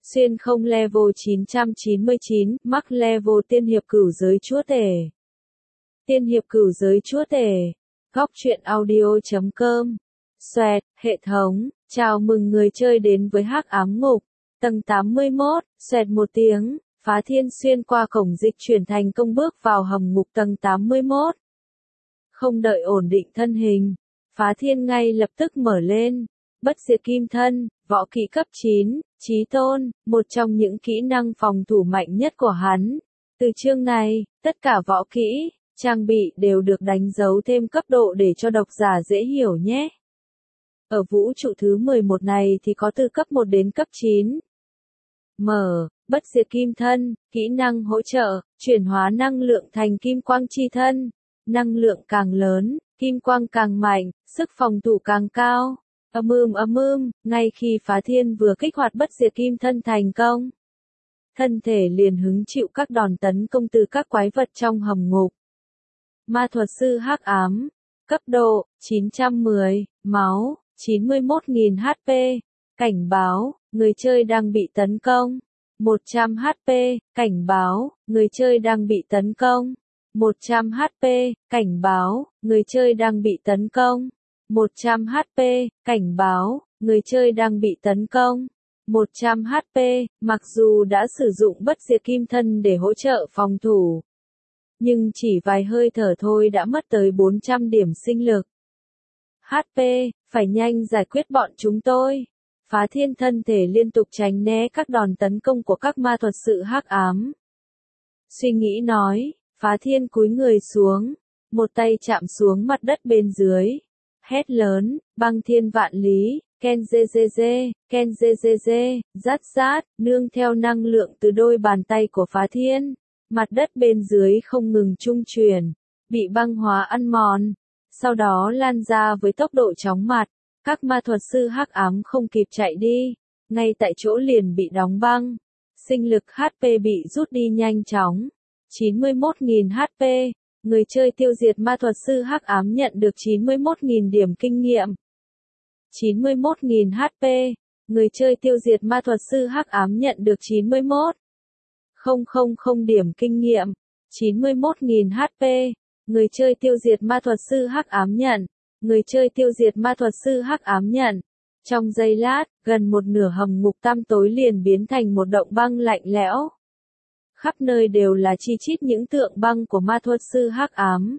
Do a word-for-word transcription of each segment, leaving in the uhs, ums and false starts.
Xuyên không level chín trăm chín mươi chín, mắc level tiên hiệp cửu giới chúa tể. Tiên hiệp cửu giới chúa tể. Góc truyện audio.com. Xoẹt, hệ thống, chào mừng người chơi đến với Hắc Ám Ngục. Tầng tám mươi mốt, xoẹt một tiếng, Phá Thiên xuyên qua cổng dịch chuyển thành công bước vào hầm ngục tầng tám mươi mốt. Không đợi ổn định thân hình, Phá Thiên ngay lập tức mở lên. Bất diệt kim thân, võ kỹ cấp chín, chí tôn, một trong những kỹ năng phòng thủ mạnh nhất của hắn. Từ chương này, tất cả võ kỹ, trang bị đều được đánh dấu thêm cấp độ để cho độc giả dễ hiểu nhé. Ở vũ trụ thứ mười một này thì có từ cấp một đến cấp chín. Mở, bất diệt kim thân, kỹ năng hỗ trợ, chuyển hóa năng lượng thành kim quang chi thân. Năng lượng càng lớn, kim quang càng mạnh, sức phòng thủ càng cao. Âm ưm âm ưm, ngay khi Phá Thiên vừa kích hoạt bất diệt kim thân thành công, thân thể liền hứng chịu các đòn tấn công từ các quái vật trong hầm ngục. Ma thuật sư hắc ám, cấp độ chín trăm mười, máu chín mươi mốt nghìn H P, cảnh báo, người chơi đang bị tấn công. một trăm H P, cảnh báo, người chơi đang bị tấn công. một trăm H P, cảnh báo, người chơi đang bị tấn công. một trăm H P, cảnh báo, người chơi đang bị tấn công. một trăm H P, mặc dù đã sử dụng bất diệt kim thân để hỗ trợ phòng thủ, nhưng chỉ vài hơi thở thôi đã mất tới bốn trăm điểm sinh lực. H P, phải nhanh giải quyết bọn chúng tôi. Phá Thiên thân thể liên tục tránh né các đòn tấn công của các ma thuật sư hắc ám. Suy nghĩ nói, Phá Thiên cúi người xuống, một tay chạm xuống mặt đất bên dưới. Hét lớn, băng thiên vạn lý, Ken dê dê dê, Ken dê dê dê, rát rát, nương theo năng lượng từ đôi bàn tay của Phá Thiên. Mặt đất bên dưới không ngừng trung chuyển, bị băng hóa ăn mòn, sau đó lan ra với tốc độ chóng mặt. Các ma thuật sư hắc ám không kịp chạy đi, ngay tại chỗ liền bị đóng băng. Sinh lực H P bị rút đi nhanh chóng. chín mươi mốt nghìn H P. Người chơi tiêu diệt ma thuật sư hắc ám nhận được chín mươi mốt nghìn điểm kinh nghiệm. chín mươi mốt nghìn H P. Người chơi tiêu diệt ma thuật sư hắc ám nhận được chín mươi mốt nghìn điểm kinh nghiệm. chín mươi mốt nghìn H P. Người chơi tiêu diệt ma thuật sư hắc ám nhận. Người chơi tiêu diệt ma thuật sư hắc ám nhận. Trong giây lát, gần một nửa hầm ngục tăm tối liền biến thành một động băng lạnh lẽo. Khắp nơi đều là chi chít những tượng băng của ma thuật sư hắc ám.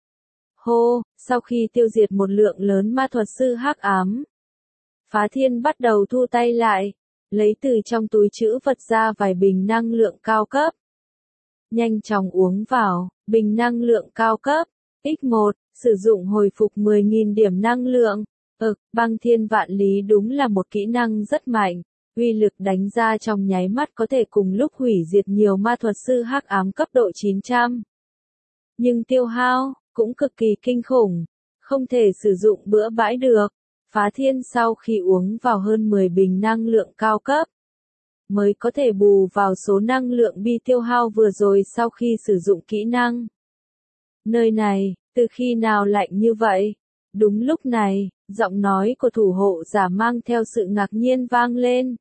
Hô, sau khi tiêu diệt một lượng lớn ma thuật sư hắc ám, Phá Thiên bắt đầu thu tay lại, lấy từ trong túi trữ vật ra vài bình năng lượng cao cấp. Nhanh chóng uống vào, bình năng lượng cao cấp, x một, sử dụng hồi phục mười nghìn điểm năng lượng. Ực, băng thiên vạn lý đúng là một kỹ năng rất mạnh. Uy lực đánh ra trong nháy mắt có thể cùng lúc hủy diệt nhiều ma thuật sư hắc ám cấp độ chín trăm. Nhưng tiêu hao, cũng cực kỳ kinh khủng, không thể sử dụng bữa bãi được. Phá Thiên sau khi uống vào hơn mười bình năng lượng cao cấp, mới có thể bù vào số năng lượng bị tiêu hao vừa rồi sau khi sử dụng kỹ năng. Nơi này, từ khi nào lạnh như vậy? Đúng lúc này, giọng nói của thủ hộ giả mang theo sự ngạc nhiên vang lên.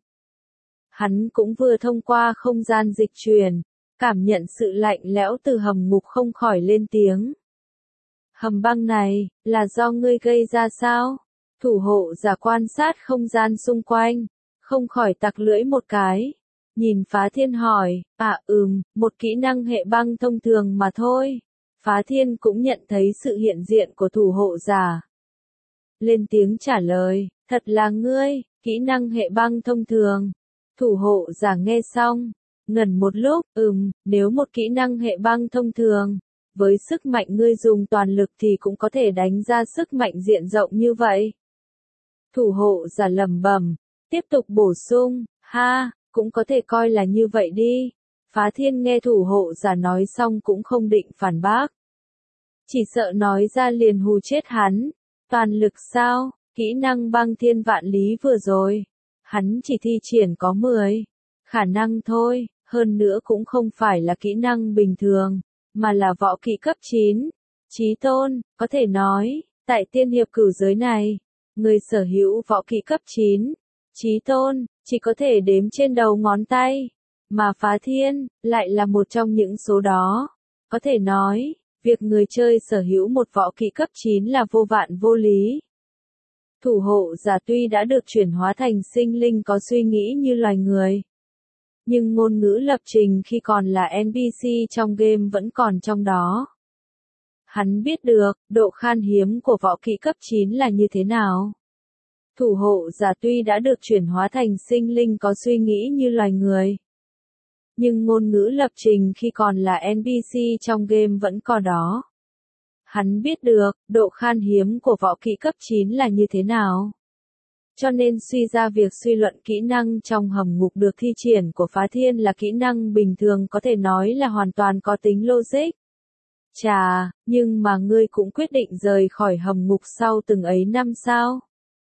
Hắn cũng vừa thông qua không gian dịch truyền, cảm nhận sự lạnh lẽo từ hầm ngục không khỏi lên tiếng. Hầm băng này, là do ngươi gây ra sao? Thủ hộ giả quan sát không gian xung quanh, không khỏi tặc lưỡi một cái. Nhìn Phá Thiên hỏi, à ừm, một kỹ năng hệ băng thông thường mà thôi. Phá Thiên cũng nhận thấy sự hiện diện của thủ hộ giả. Lên tiếng trả lời, thật là ngươi, kỹ năng hệ băng thông thường. Thủ hộ giả nghe xong, ngẩn một lúc, ừm, nếu một kỹ năng hệ băng thông thường, với sức mạnh ngươi dùng toàn lực thì cũng có thể đánh ra sức mạnh diện rộng như vậy. Thủ hộ giả lẩm bẩm, tiếp tục bổ sung, ha, cũng có thể coi là như vậy đi. Phá Thiên nghe thủ hộ giả nói xong cũng không định phản bác. Chỉ sợ nói ra liền hù chết hắn. Toàn lực sao, kỹ năng băng thiên vạn lý vừa rồi. Hắn chỉ thi triển có mười khả năng thôi, hơn nữa cũng không phải là kỹ năng bình thường, mà là võ kỹ cấp chín. Chí tôn, có thể nói, tại tiên hiệp cửu giới này, người sở hữu võ kỹ cấp chín, Chí tôn, chỉ có thể đếm trên đầu ngón tay. Mà Phá Thiên, lại là một trong những số đó. Có thể nói, việc người chơi sở hữu một võ kỹ cấp chín là vô vạn vô lý. Thủ hộ giả tuy đã được chuyển hóa thành sinh linh có suy nghĩ như loài người. Nhưng ngôn ngữ lập trình khi còn là en pê xê trong game vẫn còn trong đó. Hắn biết được, độ khan hiếm của võ kỹ cấp chín là như thế nào. Thủ hộ giả tuy đã được chuyển hóa thành sinh linh có suy nghĩ như loài người. Nhưng ngôn ngữ lập trình khi còn là en pê xê trong game vẫn còn đó. Hắn biết được, độ khan hiếm của võ kỹ cấp chín là như thế nào. Cho nên suy ra việc suy luận kỹ năng trong hầm ngục được thi triển của Phá Thiên là kỹ năng bình thường có thể nói là hoàn toàn có tính logic. Chà, nhưng mà ngươi cũng quyết định rời khỏi hầm ngục sau từng ấy năm sao?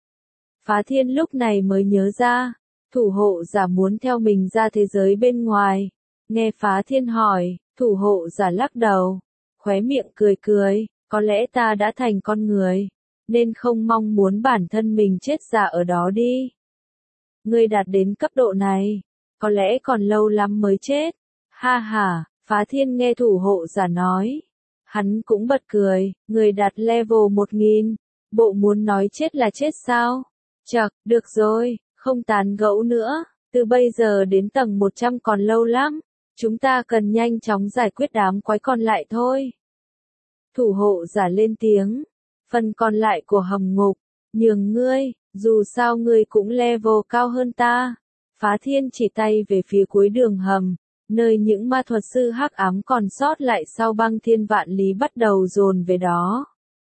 Phá Thiên lúc này mới nhớ ra, thủ hộ giả muốn theo mình ra thế giới bên ngoài. Nghe Phá Thiên hỏi, thủ hộ giả lắc đầu, khóe miệng cười cười, có lẽ ta đã thành con người, nên không mong muốn bản thân mình chết già ở đó đi. Ngươi đạt đến cấp độ này, có lẽ còn lâu lắm mới chết. Ha ha, Phá Thiên nghe thủ hộ giả nói. Hắn cũng bật cười, người đạt level một nghìn, bộ muốn nói chết là chết sao? Chậc, được rồi, không tán gẫu nữa, từ bây giờ đến tầng một trăm còn lâu lắm, chúng ta cần nhanh chóng giải quyết đám quái còn lại thôi. Thủ hộ giả lên tiếng, phần còn lại của hầm ngục, nhường ngươi, dù sao ngươi cũng level cao hơn ta. Phá Thiên chỉ tay về phía cuối đường hầm, nơi những ma thuật sư hắc ám còn sót lại sau băng thiên vạn lý bắt đầu dồn về đó.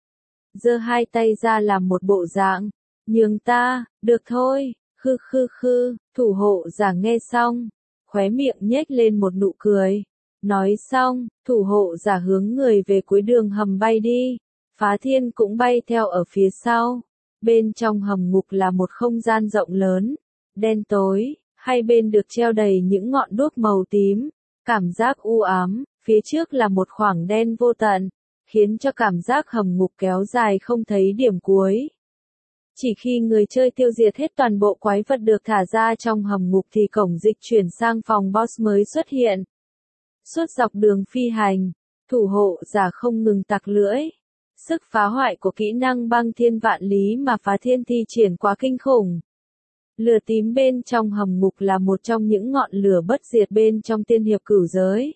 Giơ hai tay ra làm một bộ dạng, nhường ta, được thôi, khư khư khư, thủ hộ giả nghe xong, khóe miệng nhếch lên một nụ cười. Nói xong, thủ hộ giả hướng người về cuối đường hầm bay đi, Phá Thiên cũng bay theo ở phía sau. Bên trong hầm ngục là một không gian rộng lớn, đen tối, hai bên được treo đầy những ngọn đuốc màu tím, cảm giác u ám, phía trước là một khoảng đen vô tận, khiến cho cảm giác hầm ngục kéo dài không thấy điểm cuối. Chỉ khi người chơi tiêu diệt hết toàn bộ quái vật được thả ra trong hầm ngục thì cổng dịch chuyển sang phòng boss mới xuất hiện. Suốt dọc đường phi hành, thủ hộ giả không ngừng tặc lưỡi. Sức phá hoại của kỹ năng băng thiên vạn lý mà Phá Thiên thi triển quá kinh khủng. Lửa tím bên trong hầm ngục là một trong những ngọn lửa bất diệt bên trong tiên hiệp cửu giới.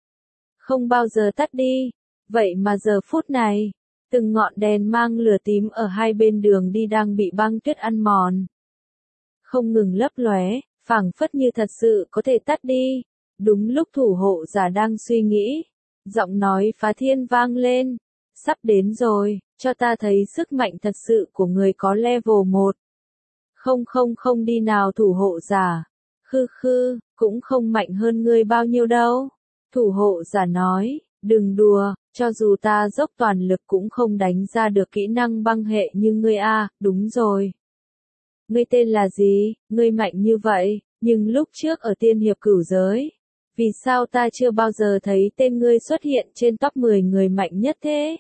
Không bao giờ tắt đi, vậy mà giờ phút này, từng ngọn đèn mang lửa tím ở hai bên đường đi đang bị băng tuyết ăn mòn. Không ngừng lấp lóe, phảng phất như thật sự có thể tắt đi. Đúng lúc thủ hộ giả đang suy nghĩ, giọng nói Phá Thiên vang lên, sắp đến rồi, cho ta thấy sức mạnh thật sự của người có level một. Không không không đi nào thủ hộ giả, khư khư, cũng không mạnh hơn ngươi bao nhiêu đâu. Thủ hộ giả nói, đừng đùa, cho dù ta dốc toàn lực cũng không đánh ra được kỹ năng băng hệ như ngươi a, đúng rồi. Ngươi tên là gì, ngươi mạnh như vậy, nhưng lúc trước ở tiên hiệp cửu giới, vì sao ta chưa bao giờ thấy tên ngươi xuất hiện trên top mười người mạnh nhất thế?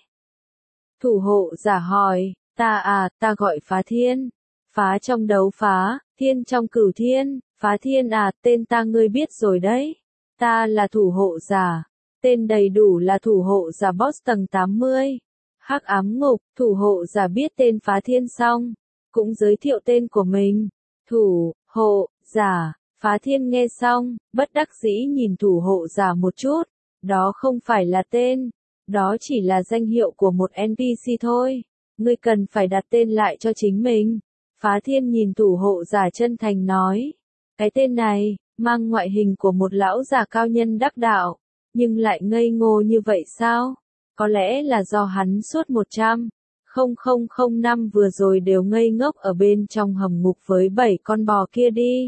Thủ hộ giả hỏi, ta à, ta gọi Phá Thiên. Phá trong đấu phá, thiên trong cửu thiên, Phá Thiên à, tên ta ngươi biết rồi đấy. Ta là thủ hộ giả, tên đầy đủ là thủ hộ giả boss tầng tám mươi. Hắc ám ngục, thủ hộ giả biết tên Phá Thiên xong, cũng giới thiệu tên của mình. Thủ hộ giả, Phá Thiên nghe xong, bất đắc dĩ nhìn thủ hộ giả một chút, đó không phải là tên, đó chỉ là danh hiệu của một en pê xê thôi, ngươi cần phải đặt tên lại cho chính mình. Phá Thiên nhìn thủ hộ giả chân thành nói, cái tên này, mang ngoại hình của một lão già cao nhân đắc đạo, nhưng lại ngây ngô như vậy sao? Có lẽ là do hắn suốt một trăm nghìn năm vừa rồi đều ngây ngốc ở bên trong hầm ngục với bảy con bò kia đi.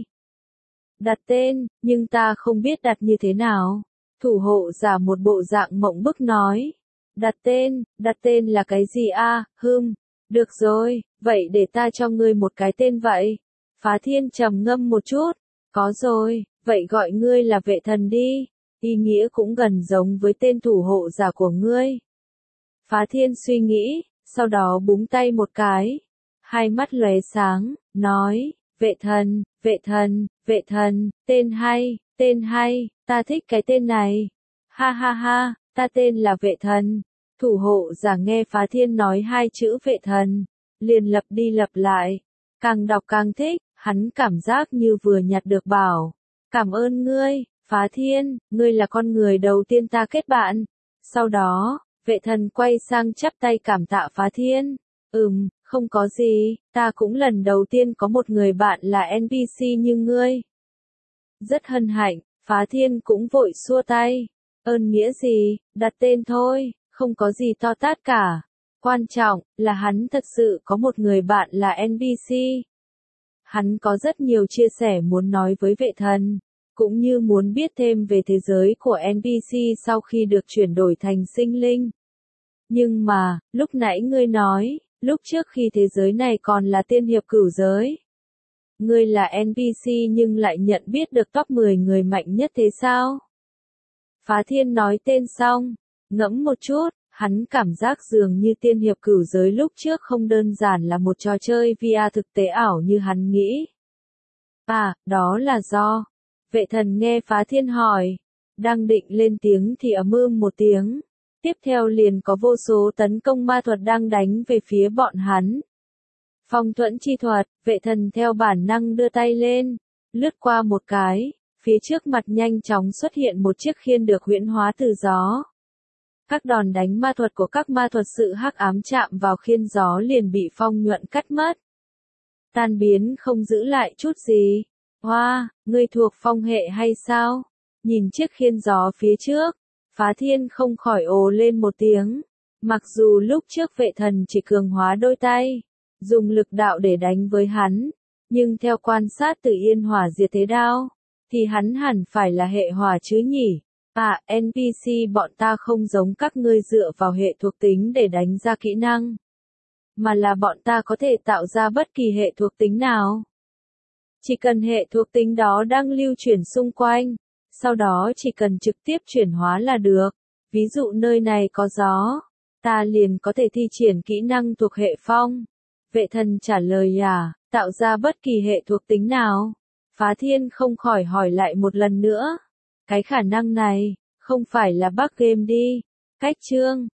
Đặt tên, nhưng ta không biết đặt như thế nào. Thủ hộ giả một bộ dạng mộng bức nói. Đặt tên, đặt tên là cái gì a? À? Hừm, được rồi, vậy để ta cho ngươi một cái tên vậy. Phá Thiên trầm ngâm một chút. Có rồi, vậy gọi ngươi là vệ thần đi. Ý nghĩa cũng gần giống với tên thủ hộ giả của ngươi. Phá Thiên suy nghĩ, sau đó búng tay một cái. Hai mắt lóe sáng, nói, Vệ thần, vệ thần, vệ thần, tên hay, tên hay, ta thích cái tên này. Ha ha ha, ta tên là vệ thần. Thủ hộ giả nghe Phá Thiên nói hai chữ vệ thần, liền lặp đi lặp lại. Càng đọc càng thích, hắn cảm giác như vừa nhặt được bảo. Cảm ơn ngươi, Phá Thiên, ngươi là con người đầu tiên ta kết bạn. Sau đó, vệ thần quay sang chắp tay cảm tạ Phá Thiên. Ừm, không có gì, ta cũng lần đầu tiên có một người bạn là en pê xê như ngươi. Rất hân hạnh, Phá Thiên cũng vội xua tay. Ơn nghĩa gì, đặt tên thôi, không có gì to tát cả. Quan trọng là hắn thật sự có một người bạn là en pê xê. Hắn có rất nhiều chia sẻ muốn nói với vệ thần, cũng như muốn biết thêm về thế giới của en pê xê sau khi được chuyển đổi thành sinh linh. Nhưng mà, lúc nãy ngươi nói, lúc trước khi thế giới này còn là tiên hiệp cửu giới. Ngươi là en pê xê nhưng lại nhận biết được top mười người mạnh nhất thế sao? Phá Thiên nói tên xong, ngẫm một chút, hắn cảm giác dường như tiên hiệp cửu giới lúc trước không đơn giản là một trò chơi vê rờ thực tế ảo như hắn nghĩ. À, đó là do. Vệ thần nghe Phá Thiên hỏi, đang định lên tiếng thì ầm ưm một tiếng. Tiếp theo liền có vô số tấn công ma thuật đang đánh về phía bọn hắn. Phong thuẫn chi thuật, vệ thần theo bản năng đưa tay lên, lướt qua một cái, phía trước mặt nhanh chóng xuất hiện một chiếc khiên được huyễn hóa từ gió. Các đòn đánh ma thuật của các ma thuật sự hắc ám chạm vào khiên gió liền bị phong nhuận cắt mất. Tan biến không giữ lại chút gì. Hoa, wow, ngươi thuộc phong hệ hay sao? Nhìn chiếc khiên gió phía trước, Phá Thiên không khỏi ồ lên một tiếng. Mặc dù lúc trước vệ thần chỉ cường hóa đôi tay, dùng lực đạo để đánh với hắn, nhưng theo quan sát từ yên hỏa diệt thế đao, thì hắn hẳn phải là hệ hỏa chứ nhỉ? À, en pê xê bọn ta không giống các ngươi dựa vào hệ thuộc tính để đánh ra kỹ năng, mà là bọn ta có thể tạo ra bất kỳ hệ thuộc tính nào. Chỉ cần hệ thuộc tính đó đang lưu chuyển xung quanh, sau đó chỉ cần trực tiếp chuyển hóa là được. Ví dụ nơi này có gió, ta liền có thể thi triển kỹ năng thuộc hệ phong. Vệ thần trả lời à, tạo ra bất kỳ hệ thuộc tính nào? Phá Thiên không khỏi hỏi lại một lần nữa. Cái khả năng này, không phải là bug game đi. Cách chương